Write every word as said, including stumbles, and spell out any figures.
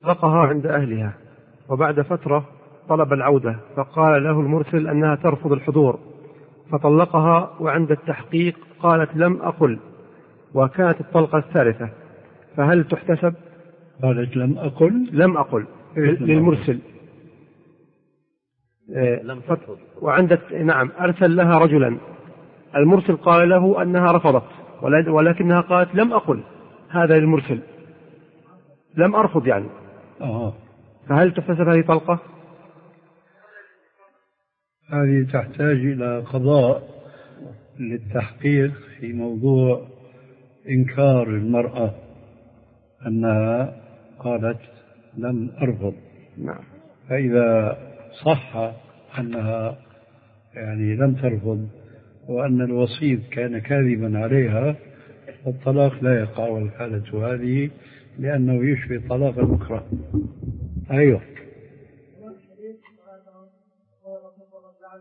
طلقها عند أهلها، وبعد فترة طلب العودة، فقال له المرسل أنها ترفض الحضور، فطلقها، وعند التحقيق قالت لم أقل، وكانت الطلقة الثالثة، فهل تحتسب؟ قالت لم أقل لم أقل للمرسل. لم ترفض. وعند نعم أرسل لها رجلا، المرسل قال له أنها رفضت، ولكنها قالت لم أقل، هذا للمرسل، لم أرفض يعني. آه. فهل تحتسب هذه طلقة؟ هذه تحتاج إلى قضاء للتحقيق في موضوع إنكار المرأة أنها قالت لم أرفض. نعم. فإذا صح أنها يعني لم ترفض وأن الوسيط كان كاذبا عليها، الطلاق لا يقع الحالة هذه، لأنه يشبه طلاق الأخرى. أيوه.